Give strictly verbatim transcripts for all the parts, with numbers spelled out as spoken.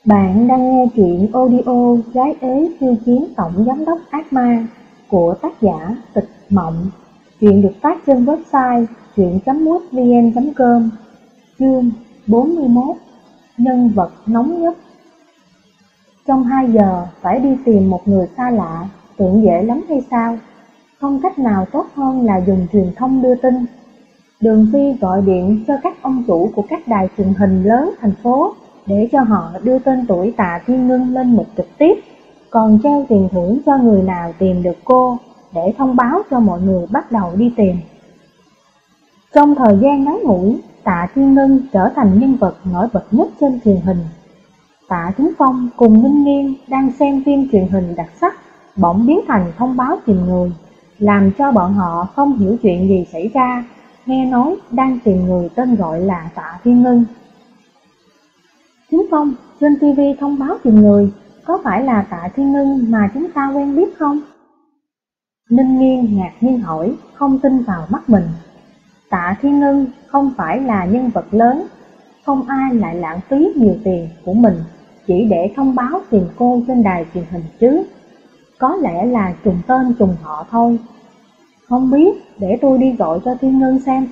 Bạn đang nghe truyện audio Gái ế khiêu chiến tổng giám đốc ác ma của tác giả Tịch Mộng. Truyện được phát trên website truyện chấm mútvn chấm com. Chương bốn mươi mốt. Nhân vật nóng nhất. Trong hai giờ phải đi tìm một người xa lạ, tưởng dễ lắm hay sao? Không cách nào tốt hơn là dùng truyền thông đưa tin. Đường Phi gọi điện cho các ông chủ của các đài truyền hình lớn thành phố để cho họ đưa tên tuổi Tạ Thiên Ngân lên mục trực tiếp, còn treo tiền thưởng cho người nào tìm được cô, để thông báo cho mọi người bắt đầu đi tìm. Trong thời gian ngắn ngủi, Tạ Thiên Ngân trở thành nhân vật nổi bật nhất trên truyền hình. Tạ Chính Phong cùng Ninh Nghiên đang xem phim truyền hình đặc sắc, bỗng biến thành thông báo tìm người, làm cho bọn họ không hiểu chuyện gì xảy ra. Nghe nói đang tìm người tên gọi là Tạ Thiên Ngân. Chính Phong, trên ti vi thông báo tìm người, có phải là Tạ Thiên Ngân mà chúng ta quen biết không? Ninh Nghiên ngạc nhiên hỏi, không tin vào mắt mình. Tạ Thiên Ngân không phải là nhân vật lớn, không ai lại lãng phí nhiều tiền của mình chỉ để thông báo tìm cô trên đài truyền hình chứ. Có lẽ là trùng tên trùng họ thôi. Không biết, để tôi đi gọi cho Thiên Ngân xem.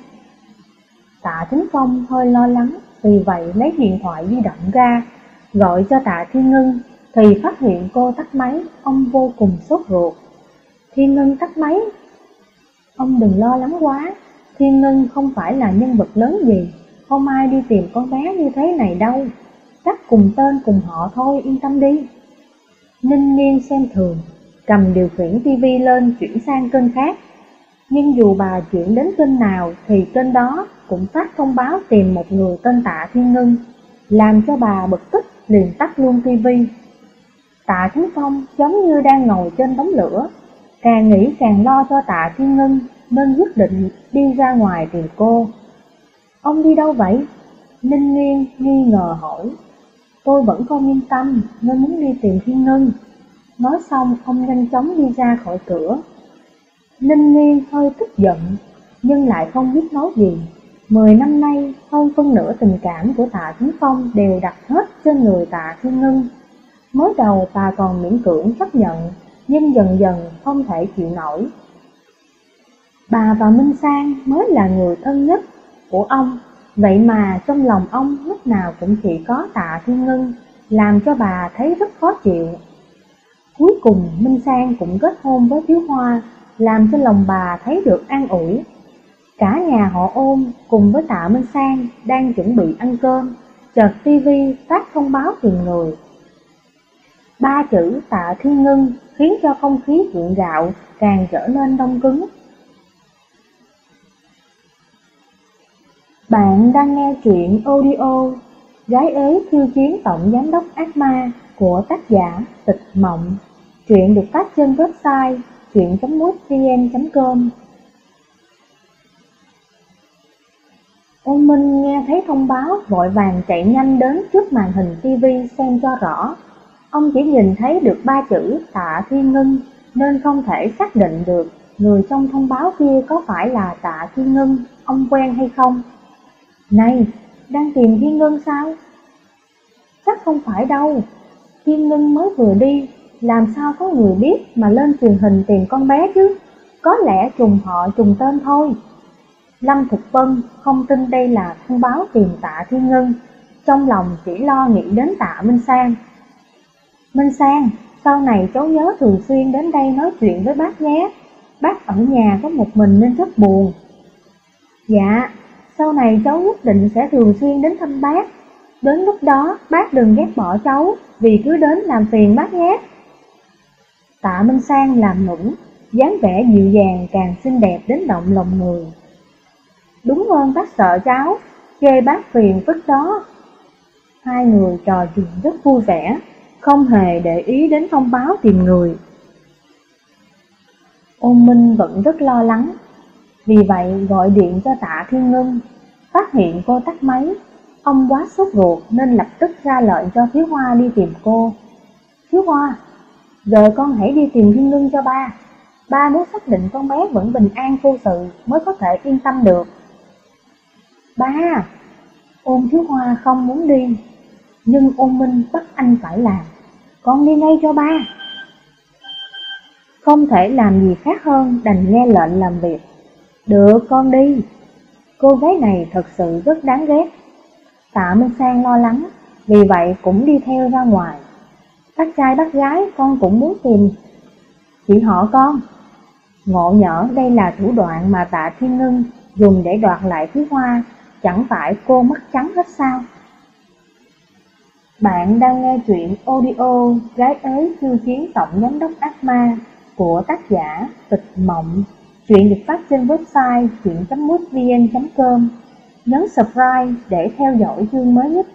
Tạ Chính Phong hơi lo lắng, vì vậy lấy điện thoại di động ra, gọi cho Tạ Thiên Ngân, thì phát hiện cô tắt máy. Ông vô cùng sốt ruột. Thiên Ngân tắt máy? Ông đừng lo lắng quá, Thiên Ngân không phải là nhân vật lớn gì, không ai đi tìm con bé như thế này đâu, chắc cùng tên cùng họ thôi, yên tâm đi. Ninh Nghiên xem thường, cầm điều khiển tivi lên chuyển sang kênh khác. Nhưng dù bà chuyển đến kênh nào thì kênh đó cũng phát thông báo tìm một người tên Tạ Thiên Ngân, làm cho bà bực tức liền tắt luôn tivi. Tạ Chính Phong giống như đang ngồi trên đống lửa, càng nghĩ càng lo cho Tạ Thiên Ngân nên quyết định đi ra ngoài tìm cô. Ông đi đâu vậy? Ninh Nghiên nghi ngờ hỏi. Tôi vẫn không yên tâm nên muốn đi tìm Thiên Ngân. Nói xong ông nhanh chóng đi ra khỏi cửa. Ninh Nghiên hơi tức giận, nhưng lại không biết nói gì. Mười năm nay, hơn phân nửa tình cảm của Tạ Chính Phong đều đặt hết trên người Tạ Thiên Ngân. Mới đầu bà còn miễn cưỡng chấp nhận, nhưng dần dần không thể chịu nổi. Bà và Minh Sang mới là người thân nhất của ông, vậy mà trong lòng ông lúc nào cũng chỉ có Tạ Thiên Ngân, làm cho bà thấy rất khó chịu. Cuối cùng Minh Sang cũng kết hôn với Thiếu Hoa, làm cho lòng bà thấy được an ủi. Cả nhà họ Ôn cùng với Tạ Minh Sang đang chuẩn bị ăn cơm, chợt tivi phát thông báo tìm người. Ba chữ Tạ Thiên Ngân khiến cho không khí gượng gạo càng trở nên đông cứng. Bạn đang nghe truyện audio Gái ế khiêu chiến tổng giám đốc ác ma của tác giả Tịch Mộng. Truyện được phát trên website truyện chấm mútvn chấm com. Ôn Minh nghe thấy thông báo vội vàng chạy nhanh đến trước màn hình tivi xem cho rõ. Ông chỉ nhìn thấy được ba chữ Tạ Thiên Ngân nên không thể xác định được người trong thông báo kia có phải là Tạ Thiên Ngân ông quen hay không. Này, đang tìm Thiên Ngân sao? Chắc không phải đâu, Thiên Ngân mới vừa đi, làm sao có người biết mà lên truyền hình tìm con bé chứ, có lẽ trùng họ trùng tên thôi. Lâm Thực Vân không tin đây là thông báo tìm Tạ Thiên Ngân, trong lòng chỉ lo nghĩ đến Tạ Minh Sang. Minh Sang, sau này cháu nhớ thường xuyên đến đây nói chuyện với bác nhé, bác ở nhà có một mình nên rất buồn. Dạ, sau này cháu nhất định sẽ thường xuyên đến thăm bác, đến lúc đó bác đừng ghét bỏ cháu vì cứ đến làm phiền bác nhé. Tạ Minh Sang làm nũng, dáng vẻ dịu dàng càng xinh đẹp đến động lòng người. Đúng hơn bác sợ cháu, chê bác phiền phức đó. Hai người trò chuyện rất vui vẻ, không hề để ý đến thông báo tìm người. Ôn Minh vẫn rất lo lắng, vì vậy gọi điện cho Tạ Thiên Ngân. Phát hiện cô tắt máy, ông quá sốt ruột nên lập tức ra lệnh cho Thiếu Hoa đi tìm cô. Thiếu Hoa, giờ con hãy đi tìm Thiên Ngân cho ba. Ba muốn xác định con bé vẫn bình an vô sự mới có thể yên tâm được. Ba, Ôn Thiếu Hoa không muốn đi. nhưng Ôn Minh bắt anh phải làm. Con đi ngay cho ba. Không thể làm gì khác hơn đành nghe lệnh làm việc. Được, con đi. Cô gái này thật sự rất đáng ghét. Tạ Minh Sang lo lắng, vì vậy cũng đi theo ra ngoài. Bác trai bác gái con cũng muốn tìm chị họ con. Ngộ nhỡ đây là thủ đoạn mà Tạ Thiên Ngân dùng để đoạt lại Thúy Hoa, chẳng phải cô mắt trắng hết sao? Bạn đang nghe truyện audio Gái ế khiêu chiến tổng giám đốc ác ma của tác giả Tịch Mộng. Truyện được phát trên website truyện chấm mútvn chấm com. Nhấn subscribe để theo dõi chương mới nhất.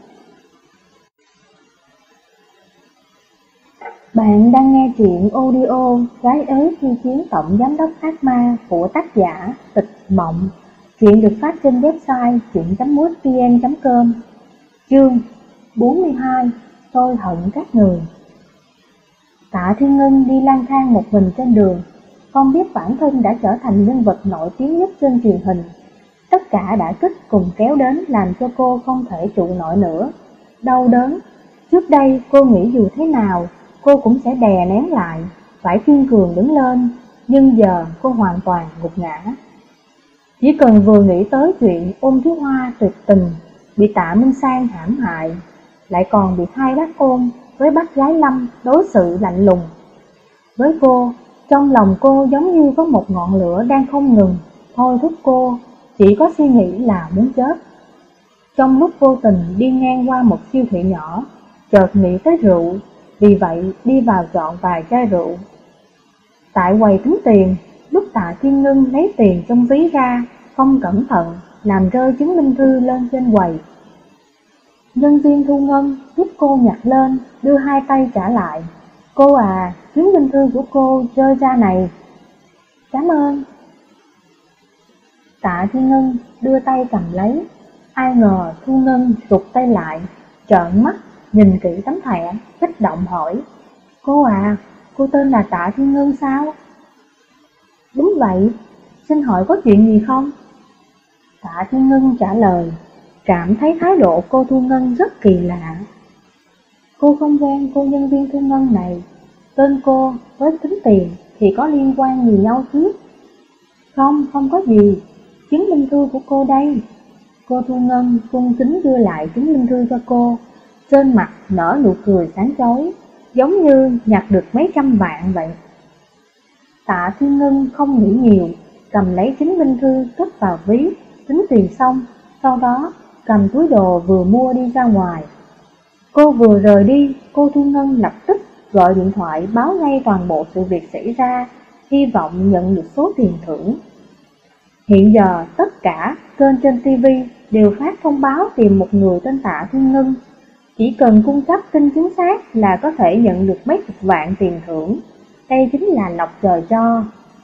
Bạn đang nghe truyện audio Gái ế khiêu chiến tổng giám đốc ác ma của tác giả Tịch Mộng. Truyện được phát trên website truyện chấm mútvn chấm com. Chương bốn mươi hai. Tôi hận các người. Tạ Thiên Ngân đi lang thang một mình trên đường, không biết bản thân đã trở thành nhân vật nổi tiếng nhất trên truyền hình. Tất cả đã kích cùng kéo đến làm cho cô không thể trụ nổi nữa. Đau đớn. Trước đây cô nghĩ dù thế nào cô cũng sẽ đè nén lại, phải kiên cường đứng lên, nhưng giờ cô hoàn toàn gục ngã. Chỉ cần vừa nghĩ tới chuyện Ôn Thúy Hoa tuyệt tình, bị Tạ Minh Sang hãm hại, lại còn bị hai bác Ôn với bác gái Lâm đối xử lạnh lùng với cô, trong lòng cô giống như có một ngọn lửa đang không ngừng thôi thúc cô, chỉ có suy nghĩ là muốn chết. Trong lúc vô tình đi ngang qua một siêu thị nhỏ, chợt nghĩ tới rượu, vì vậy đi vào chọn vài chai rượu. Tại quầy tính tiền, lúc Tạ Thiên Ngân lấy tiền trong ví ra, không cẩn thận làm rơi chứng minh thư lên trên quầy. Nhân viên thu ngân giúp cô nhặt lên, đưa hai tay trả lại. Cô à, chứng minh thư của cô rơi ra này. Cảm ơn. Tạ Thiên Ngân đưa tay cầm lấy, ai ngờ thu ngân rụt tay lại, trợn mắt nhìn kỹ tấm thẻ, kích động hỏi: Cô à, cô tên là Tạ Thiên Ngân sao? Đúng vậy, xin hỏi có chuyện gì không? Tạ Thiên Ngân trả lời, cảm thấy thái độ cô thu ngân rất kỳ lạ. Cô không quen cô nhân viên thu ngân này, tên cô với tính tiền thì có liên quan gì nhau chứ? Không, không có gì, chứng minh thư của cô đây. Cô thu ngân cung kính đưa lại chứng minh thư cho cô, trên mặt nở nụ cười sáng chói, giống như nhặt được mấy trăm vạn vậy. Tạ Thiên Ngân không nghĩ nhiều, cầm lấy chứng minh thư cất vào ví, tính tiền xong, sau đó cầm túi đồ vừa mua đi ra ngoài. Cô vừa rời đi, cô Thu Ngân lập tức gọi điện thoại báo ngay toàn bộ sự việc xảy ra, hy vọng nhận được số tiền thưởng. Hiện giờ tất cả kênh trên ti vi đều phát thông báo tìm một người tên Tạ Thiên Ngân. Chỉ cần cung cấp tin chính xác là có thể nhận được mấy chục vạn tiền thưởng. Đây chính là lộc trời cho.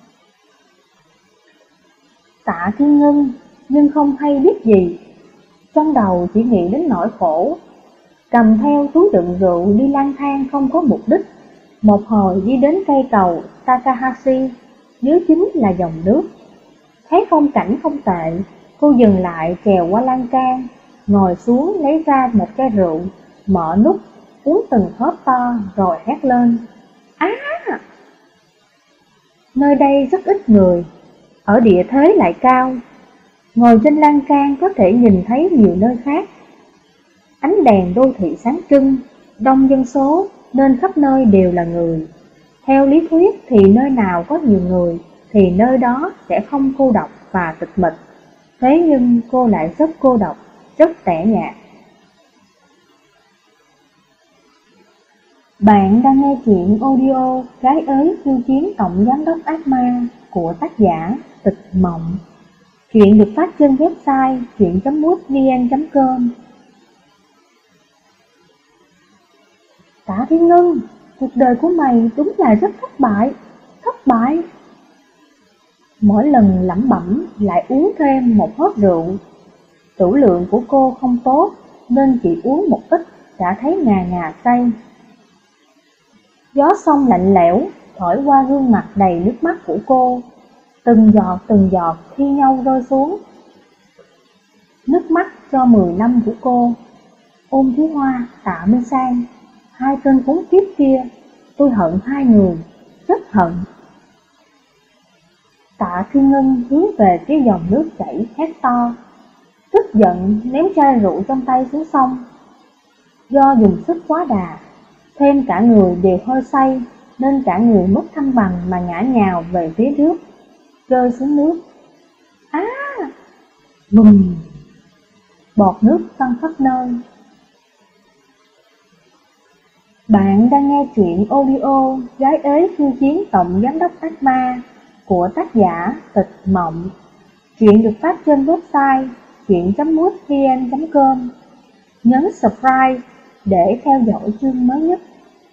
Tạ Thiên Ngân nhưng không hay biết gì, trong đầu chỉ nghĩ đến nỗi khổ. Cầm theo túi đựng rượu đi lang thang không có mục đích. Một hồi đi đến cây cầu Takahashi, dưới chính là dòng nước. Thấy phong cảnh không tệ, cô dừng lại trèo qua lan can, ngồi xuống lấy ra một chai rượu, mở nút, uống từng hớp to rồi hét lên: Á! À! Nơi đây rất ít người, ở địa thế lại cao, ngồi trên lan can có thể nhìn thấy nhiều nơi khác. Ánh đèn đô thị sáng trưng, đông dân số nên khắp nơi đều là người. Theo lý thuyết thì nơi nào có nhiều người thì nơi đó sẽ không cô độc và tịch mịch. Thế nhưng cô lại rất cô độc, rất tẻ nhạt. Bạn đang nghe chuyện audio Gái ế khiêu chiến tổng giám đốc ác ma của tác giả Tịch Mộng. Chuyện được phát trên website truyện chấm mútvn chấm com. Tạ Thiên Ngân, cuộc đời của mày đúng là rất thất bại, thất bại. Mỗi lần lẩm bẩm lại uống thêm một hớp rượu. Tửu lượng của cô không tốt nên chỉ uống một ít đã thấy ngà ngà say. Gió sông lạnh lẽo thổi qua gương mặt đầy nước mắt của cô, từng giọt từng giọt thi nhau rơi xuống. Nước mắt cho mười năm của cô. Ôn Thiếu Hoa, Tạ Minh Sang, hai tên khốn kiếp kia, tôi hận hai người, rất hận. Tạ Thiên Ngân hướng về phía dòng nước chảy hét to, tức giận ném chai rượu trong tay xuống sông. Do dùng sức quá đà, thêm cả người đều hơi say, nên cả người mất thăng bằng mà ngã nhào về phía trước, rơi xuống nước. Á! À, bùm! Bọt nước văng khắp nơi. Bạn đang nghe truyện audio Gái ế khiêu chiến tổng giám đốc ác ma của tác giả Tịch Mộng. Truyện được phát trên website truyện chấm mútvn chấm com. Nhấn subscribe để theo dõi chương mới nhất.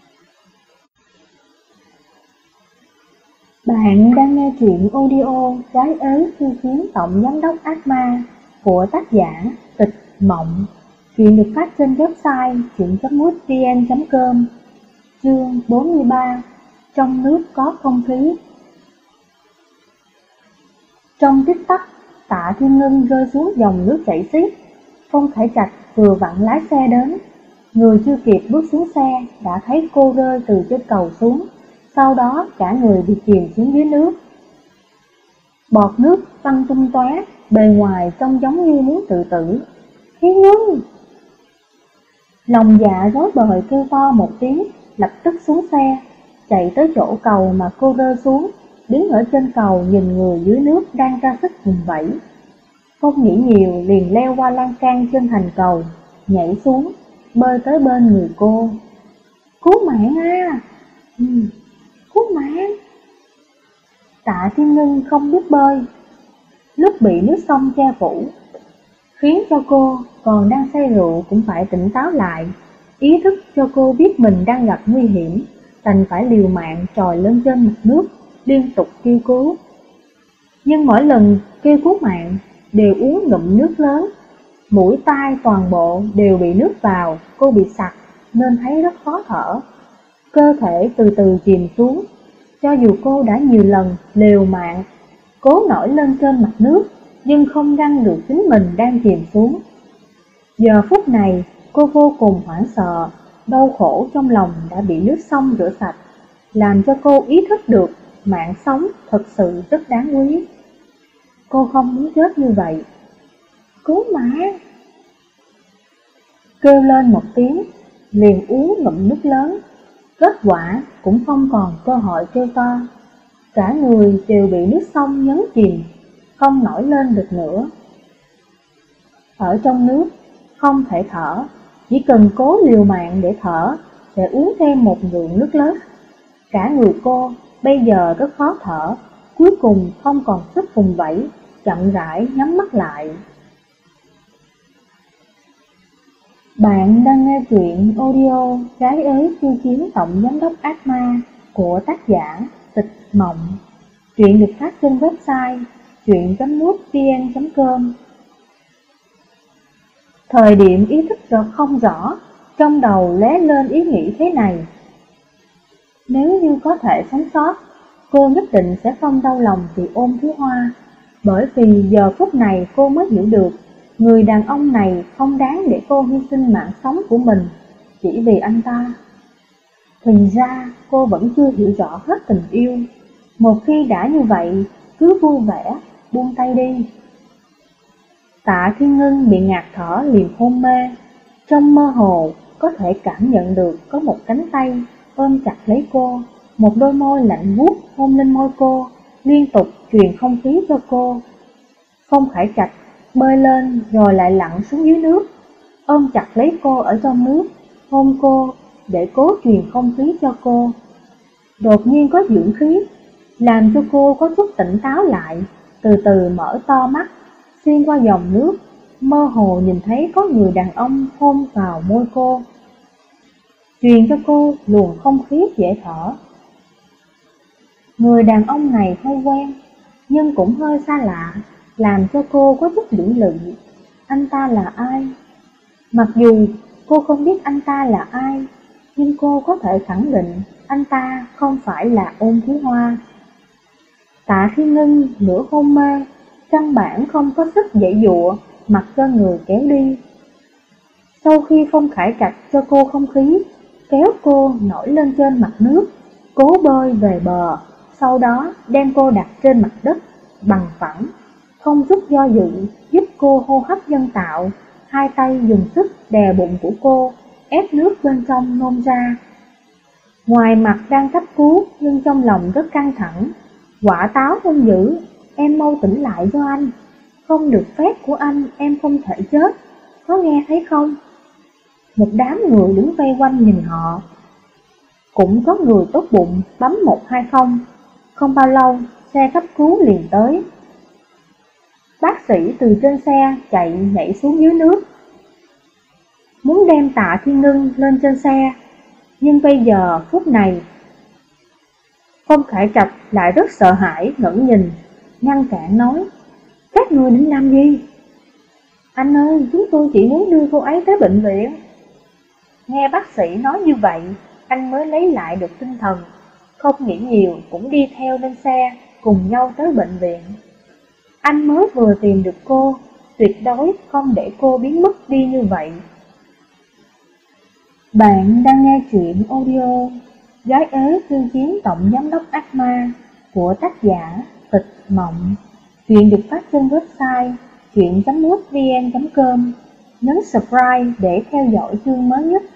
Bạn đang nghe truyện audio Gái ế khiêu chiến tổng giám đốc ác ma của tác giả Tịch Mộng. Truyện được phát trên website truyện chấm mútvn chấm com. Chương bốn mươi ba. Trong nước có không khí. Trong tích tắc, Tạ Thiên Ngân rơi xuống dòng nước chảy xiết. Phong Khải Trạch vừa vặn lái xe đến, người chưa kịp bước xuống xe đã thấy cô rơi từ trên cầu xuống, sau đó cả người bị chìm xuống dưới nước. Bọt nước văng tung tóe, bề ngoài trông giống như muốn tự tử. Thiên Ngân! Lòng dạ rối bời kêu to một tiếng, lập tức xuống xe, chạy tới chỗ cầu mà cô rơi xuống, đứng ở trên cầu nhìn người dưới nước đang ra sức vùng vẫy. Không nghĩ nhiều liền leo qua lan can trên thành cầu, nhảy xuống, bơi tới bên người cô. Cứu mạng à! Ừ, cứu mạng! Tạ Thiên Ngân không biết bơi, lúc bị nước sông che phủ, khiến cho cô còn đang say rượu cũng phải tỉnh táo lại, ý thức cho cô biết mình đang gặp nguy hiểm, đành phải liều mạng trồi lên trên mặt nước, liên tục kêu cứu. Nhưng mỗi lần kêu cứu mạng đều uống ngụm nước lớn, mũi tai toàn bộ đều bị nước vào, cô bị sặc nên thấy rất khó thở, cơ thể từ từ chìm xuống. Cho dù cô đã nhiều lần liều mạng cố nổi lên trên mặt nước, nhưng không ngăn được chính mình đang chìm xuống. Giờ phút này cô vô cùng hoảng sợ, đau khổ trong lòng đã bị nước sông rửa sạch, làm cho cô ý thức được mạng sống thật sự rất đáng quý. Cô không muốn chết như vậy. Cứu mạng! Kêu lên một tiếng, liền uống ngụm nước lớn, kết quả cũng không còn cơ hội kêu to. Cả người đều bị nước sông nhấn chìm, không nổi lên được nữa. Ở trong nước, không thể thở, chỉ cần cố liều mạng để thở, sẽ uống thêm một ngụm nước lớn. Cả người cô bây giờ rất khó thở, cuối cùng không còn sức vùng vẫy, chậm rãi nhắm mắt lại. Bạn đang nghe truyện audio Gái ế khiêu chiến tổng giám đốc ác ma của tác giả Tịch Mộng. Truyện được phát trên website truyện chấm mútvn chấm com. Thời điểm ý thức rõ không rõ, trong đầu lóe lên ý nghĩ thế này: nếu như có thể sống sót, cô nhất định sẽ không đau lòng vì Ôn Thiếu Hoa, bởi vì giờ phút này cô mới hiểu được người đàn ông này không đáng để cô hy sinh mạng sống của mình chỉ vì anh ta. Thì ra cô vẫn chưa hiểu rõ hết tình yêu. Một khi đã như vậy, cứ vui vẻ buông tay đi. Tạ Thiên Ngân bị ngạt thở liền hôn mê. Trong mơ hồ có thể cảm nhận được có một cánh tay ôm chặt lấy cô, một đôi môi lạnh buốt hôn lên môi cô, liên tục truyền không khí cho cô. Phong Khải Trạch bơi lên rồi lại lặn xuống dưới nước, ôm chặt lấy cô ở trong nước, hôn cô để cố truyền không khí cho cô. Đột nhiên có dưỡng khí, làm cho cô có chút tỉnh táo lại, từ từ mở to mắt, xuyên qua dòng nước, mơ hồ nhìn thấy có người đàn ông hôn vào môi cô, truyền cho cô luồng không khí dễ thở. Người đàn ông này hơi quen, nhưng cũng hơi xa lạ, làm cho cô có chút lưỡng lự. Anh ta là ai? Mặc dù cô không biết anh ta là ai, nhưng cô có thể khẳng định anh ta không phải là Ôn Thiếu Hoa. Tạ Thiên Ngân nửa hôn mê, căn bản không có sức dãy dụa, mặc cho người kéo đi. Sau khi Phong Khải Trạch cho cô không khí, kéo cô nổi lên trên mặt nước, cố bơi về bờ, sau đó đem cô đặt trên mặt đất bằng phẳng, không chút do dự, giúp cô hô hấp nhân tạo, hai tay dùng sức đè bụng của cô, ép nước bên trong nôn ra. Ngoài mặt đang cấp cứu nhưng trong lòng rất căng thẳng. Quả táo hung dữ, em mau tỉnh lại cho anh. Không được phép của anh, em không thể chết, có nghe thấy không? Một đám người đứng vây quanh nhìn họ. Cũng có người tốt bụng bấm một hai không. Không bao lâu, xe cấp cứu liền tới. Bác sĩ từ trên xe chạy nhảy xuống dưới nước, muốn đem Tạ Thiên Ngân lên trên xe. Nhưng bây giờ phút này, Phong Khải Trạch lại rất sợ hãi, ngẩng nhìn, ngăn cản nói: các người định làm gì? Anh ơi, chúng tôi chỉ muốn đưa cô ấy tới bệnh viện. Nghe bác sĩ nói như vậy, anh mới lấy lại được tinh thần, không nghĩ nhiều cũng đi theo lên xe, cùng nhau tới bệnh viện. Anh mới vừa tìm được cô, tuyệt đối không để cô biến mất đi như vậy. Bạn đang nghe truyện audio Gái ế khiêu chiến tổng giám đốc ác ma của tác giả Tịch Mộng. Truyện được phát trên website truyện chấm mútvn chấm com. Nhấn subscribe để theo dõi chương mới nhất.